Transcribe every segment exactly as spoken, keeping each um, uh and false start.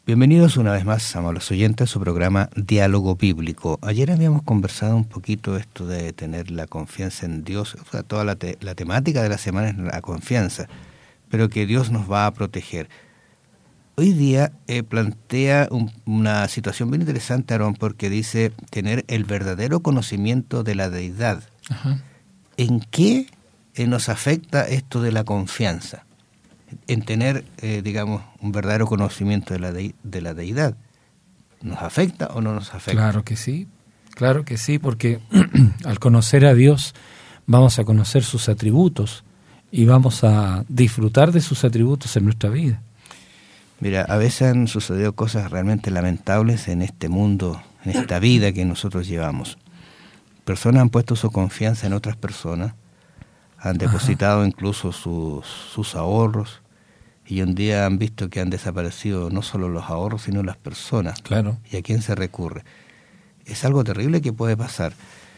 Bienvenidos una vez más, amables oyentes, a su programa Diálogo Bíblico. Ayer habíamos conversado un poquito esto de tener la confianza en Dios, o sea, toda la, te- la temática de la semana es la confianza, pero que Dios nos va a proteger. Hoy día eh, plantea un, una situación bien interesante, Aarón, porque dice tener el verdadero conocimiento de la deidad. Ajá. ¿En qué eh, nos afecta esto de la confianza? En tener, eh, digamos, un verdadero conocimiento de la, de, de la deidad. ¿Nos afecta o no nos afecta? Claro que sí, claro que sí, porque al conocer a Dios vamos a conocer sus atributos y vamos a disfrutar de sus atributos en nuestra vida. Mira, a veces han sucedido cosas realmente lamentables en este mundo, en esta vida que nosotros llevamos. Personas han puesto su confianza en otras personas, han depositado Ajá. incluso sus, sus ahorros, y un día han visto que han desaparecido no solo los ahorros, sino las personas. Claro. ¿Y a quién se recurre? Es algo terrible que puede pasar.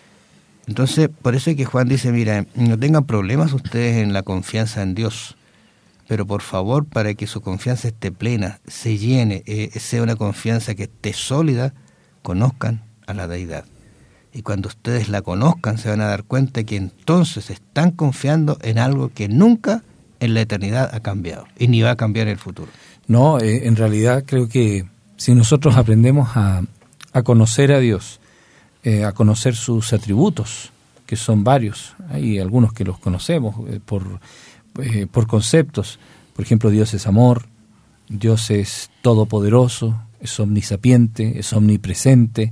Entonces, por eso es que Juan dice, mira, no tengan problemas ustedes en la confianza en Dios, pero por favor, para que su confianza esté plena, se llene, eh, sea una confianza que esté sólida, conozcan a la deidad. Y cuando ustedes la conozcan, se van a dar cuenta que entonces están confiando en algo que nunca en la eternidad ha cambiado y ni va a cambiar en el futuro. No, eh, en realidad creo que si nosotros aprendemos a, a conocer a Dios, eh, a conocer sus atributos, que son varios, hay algunos que los conocemos eh, por, eh, por conceptos. Por ejemplo, Dios es amor, Dios es todopoderoso, es omnisapiente, es omnipresente.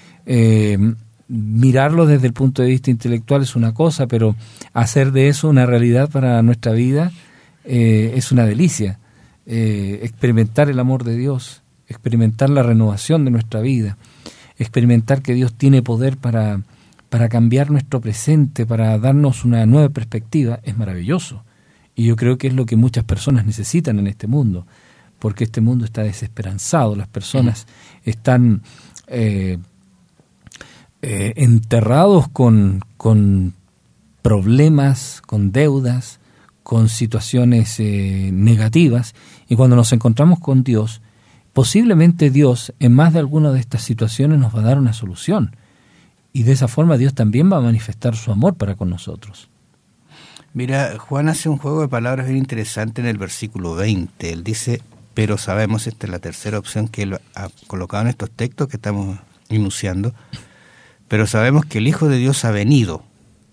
Eh, mirarlo desde el punto de vista intelectual es una cosa, pero hacer de eso una realidad para nuestra vida eh, es una delicia. Eh, experimentar el amor de Dios, experimentar la renovación de nuestra vida, experimentar que Dios tiene poder para, para cambiar nuestro presente, para darnos una nueva perspectiva, es maravilloso. Y yo creo que es lo que muchas personas necesitan en este mundo, porque este mundo está desesperanzado, las personas mm. están eh, eh, enterrados con, con problemas, con deudas, con situaciones eh, negativas, y cuando nos encontramos con Dios, posiblemente Dios en más de alguna de estas situaciones nos va a dar una solución, y de esa forma Dios también va a manifestar su amor para con nosotros. Mira, Juan hace un juego de palabras bien interesante en el versículo veinte. Él dice, pero sabemos, esta es la tercera opción que él ha colocado en estos textos que estamos enunciando, pero sabemos que el Hijo de Dios ha venido,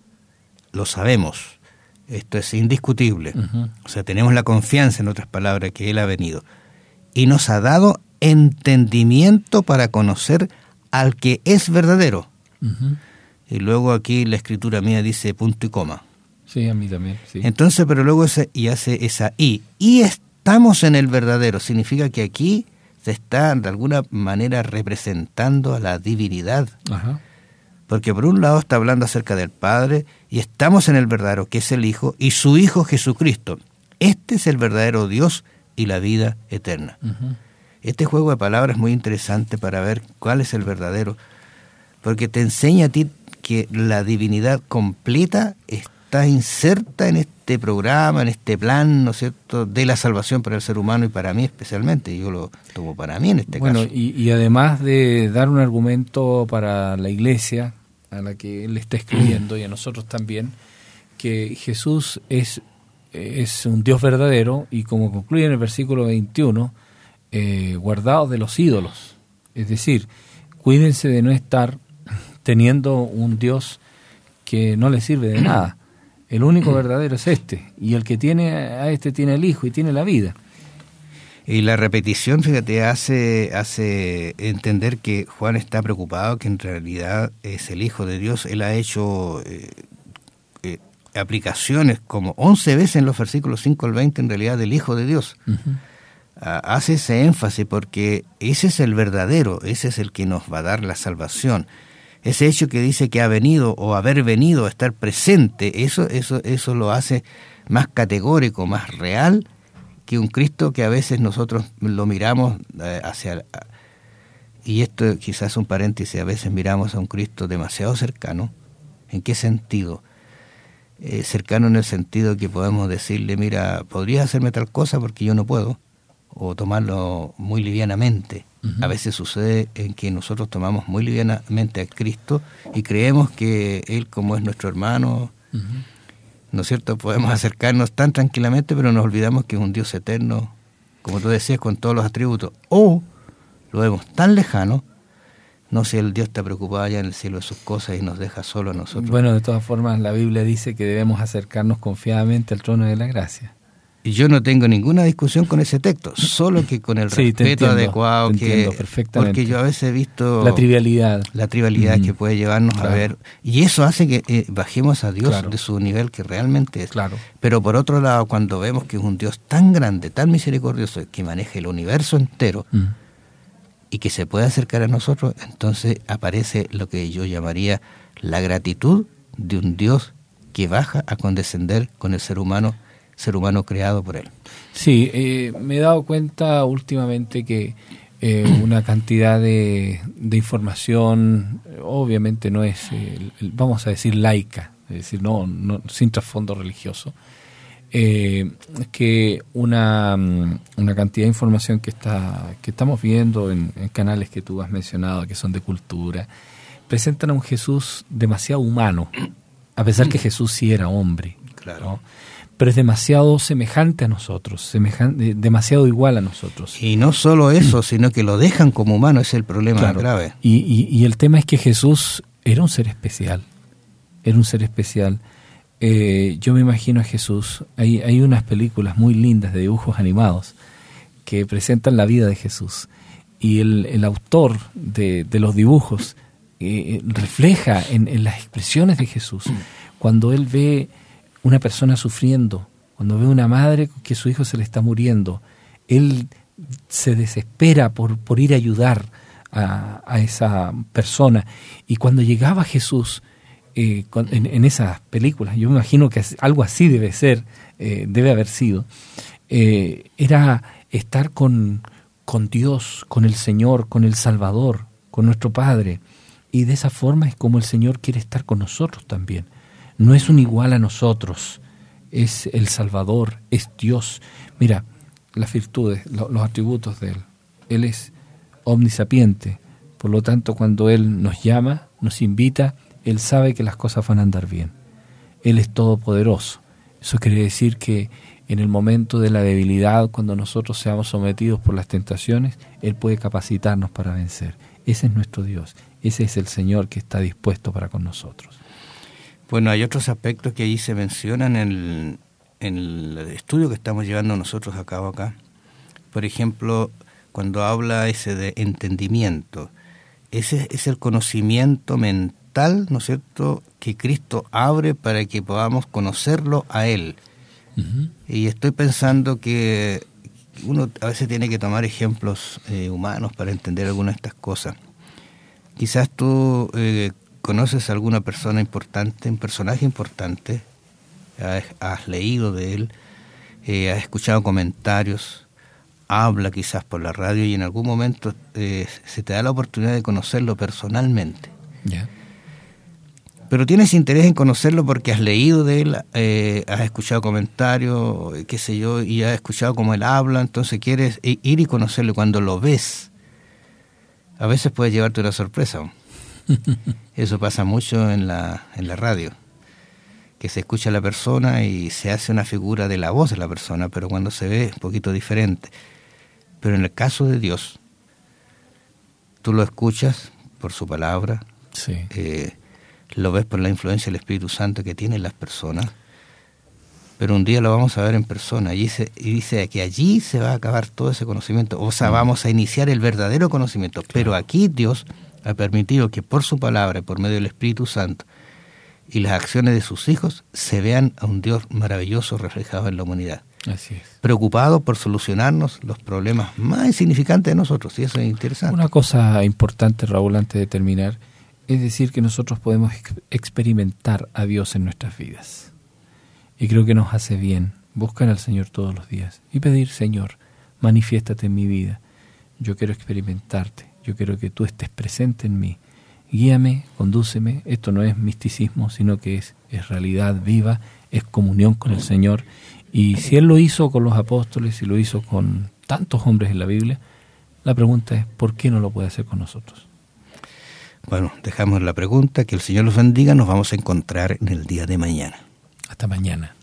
lo sabemos, esto es indiscutible, uh-huh. O sea, tenemos la confianza, en otras palabras, que Él ha venido, y nos ha dado entendimiento para conocer al que es verdadero. Uh-huh. Y luego aquí la escritura mía dice punto y coma. Sí, a mí también, sí. Entonces, pero luego ese, y hace esa y, y estamos en el verdadero, significa que aquí se está de alguna manera representando a la divinidad. Ajá. Porque por un lado está hablando acerca del Padre, y estamos en el verdadero, que es el Hijo, y su Hijo Jesucristo. Este es el verdadero Dios y la vida eterna. Uh-huh. Este juego de palabras es muy interesante para ver cuál es el verdadero, porque te enseña a ti que la divinidad completa está inserta en este programa, en este plan, ¿no es cierto?, de la salvación para el ser humano y para mí especialmente. Yo lo tomo para mí en este bueno, caso. Y, y además de dar un argumento para la iglesia a la que él está escribiendo y a nosotros también, que Jesús es, es un Dios verdadero, y como concluye en el versículo veintiuno, eh, guardados de los ídolos. Es decir, cuídense de no estar teniendo un Dios que no les sirve de nada. El único verdadero es este, y el que tiene a este tiene el Hijo y tiene la vida. Y la repetición, fíjate, hace, hace entender que Juan está preocupado, que en realidad es el Hijo de Dios. Él ha hecho eh, eh, aplicaciones como once veces en los versículos cinco al veinte, en realidad, del Hijo de Dios. Uh-huh. Uh, hace ese énfasis porque ese es el verdadero, ese es el que nos va a dar la salvación. Ese hecho que dice que ha venido o haber venido a estar presente, eso, eso, eso lo hace más categórico, más real, que un Cristo que a veces nosotros lo miramos eh, hacia... Y esto quizás es un paréntesis, a veces miramos a un Cristo demasiado cercano. ¿En qué sentido? Eh, cercano en el sentido que podemos decirle, mira, podrías hacerme tal cosa porque yo no puedo. o tomarlo muy livianamente. Uh-huh. A veces sucede en que nosotros tomamos muy livianamente a Cristo y creemos que Él, como es nuestro hermano, uh-huh. ¿no es cierto?, podemos acercarnos tan tranquilamente, pero nos olvidamos que es un Dios eterno, como tú decías, con todos los atributos. O lo vemos tan lejano, no sé, el Dios está preocupado allá en el cielo de sus cosas y nos deja solo a nosotros. Bueno, de todas formas, la Biblia dice que debemos acercarnos confiadamente al trono de la gracia. Y yo no tengo ninguna discusión con ese texto, solo que con el sí, respeto entiendo, adecuado, que porque yo a veces he visto la trivialidad, la trivialidad mm. que puede llevarnos claro. a ver, y eso hace que eh, bajemos a Dios claro. de su nivel que realmente es. Claro. Pero por otro lado, cuando vemos que es un Dios tan grande, tan misericordioso, que maneja el universo entero, mm. y que se puede acercar a nosotros, entonces aparece lo que yo llamaría la gratitud de un Dios que baja a condescender con el ser humano, ser humano creado por él. Sí, eh, me he dado cuenta últimamente que eh, una cantidad de, de información, obviamente no es, eh, vamos a decir, laica, es decir, no, no sin trasfondo religioso, eh, que una, una cantidad de información que está que estamos viendo en, en canales que tú has mencionado, que son de cultura, presentan a un Jesús demasiado humano, a pesar que Jesús sí era hombre, claro. ¿no? Pero es demasiado semejante a nosotros, semejante, demasiado igual a nosotros. Y no solo eso, sino que lo dejan como humano, ese es el problema claro. grave. Y, y, y el tema es que Jesús era un ser especial, era un ser especial. Eh, yo me imagino a Jesús, hay, hay unas películas muy lindas de dibujos animados que presentan la vida de Jesús. Y el, el autor de, de los dibujos eh, refleja en, en las expresiones de Jesús, cuando él ve una persona sufriendo, cuando ve una madre que su hijo se le está muriendo, él se desespera por, por ir a ayudar a, a esa persona. Y cuando llegaba Jesús eh, en, en esas películas, yo me imagino que algo así debe ser, eh, debe haber sido, eh, era estar con, con Dios, con el Señor, con el Salvador, con nuestro Padre. Y de esa forma es como el Señor quiere estar con nosotros también. No es un igual a nosotros, es el Salvador, es Dios. Mira, las virtudes, lo, los atributos de Él. Él es omnisapiente, por lo tanto cuando Él nos llama, nos invita, Él sabe que las cosas van a andar bien. Él es todopoderoso. Eso quiere decir que en el momento de la debilidad, cuando nosotros seamos sometidos por las tentaciones, Él puede capacitarnos para vencer. Ese es nuestro Dios, ese es el Señor que está dispuesto para con nosotros. Bueno, hay otros aspectos que ahí se mencionan en el, en el estudio que estamos llevando nosotros a cabo acá. Por ejemplo, cuando habla ese de entendimiento, ese es el conocimiento mental, ¿no es cierto?, que Cristo abre para que podamos conocerlo a Él. Uh-huh. Y estoy pensando que uno a veces tiene que tomar ejemplos eh, humanos para entender algunas de estas cosas. Quizás tú Eh, ¿conoces a alguna persona importante, un personaje importante? Has, has leído de él, eh, has escuchado comentarios, habla quizás por la radio y en algún momento eh, se te da la oportunidad de conocerlo personalmente. Yeah. Pero tienes interés en conocerlo porque has leído de él, eh, has escuchado comentarios, qué sé yo, y has escuchado cómo él habla, entonces quieres ir y conocerlo. Cuando lo ves, a veces puede llevarte una sorpresa. Eso pasa mucho en la en la radio, que se escucha a la persona y se hace una figura de la voz de la persona, pero cuando se ve es un poquito diferente. Pero en el caso de Dios, tú lo escuchas por su palabra, sí. eh, lo ves por la influencia del Espíritu Santo que tienen las personas, pero un día lo vamos a ver en persona y dice, y dice que allí se va a acabar todo ese conocimiento, o sea, mm. vamos a iniciar el verdadero conocimiento, claro. Pero aquí Dios ha permitido que por su palabra, por medio del Espíritu Santo y las acciones de sus hijos, se vean a un Dios maravilloso reflejado en la humanidad. Así es. Preocupado por solucionarnos los problemas más insignificantes de nosotros, y eso es interesante. Una cosa importante, Raúl, antes de terminar, es decir que nosotros podemos ex- experimentar a Dios en nuestras vidas. Y creo que nos hace bien buscar al Señor todos los días y pedir, Señor, manifiéstate en mi vida. Yo quiero experimentarte. Yo quiero que tú estés presente en mí. Guíame, condúceme. Esto no es misticismo, sino que es, es realidad viva, es comunión con el Señor. Y si Él lo hizo con los apóstoles y lo hizo con, tantos hombres en la Biblia, la pregunta es, ¿por qué no lo puede hacer con nosotros? Bueno, dejamos la pregunta, que el Señor los bendiga, nos vamos a encontrar en el día de mañana. Hasta mañana.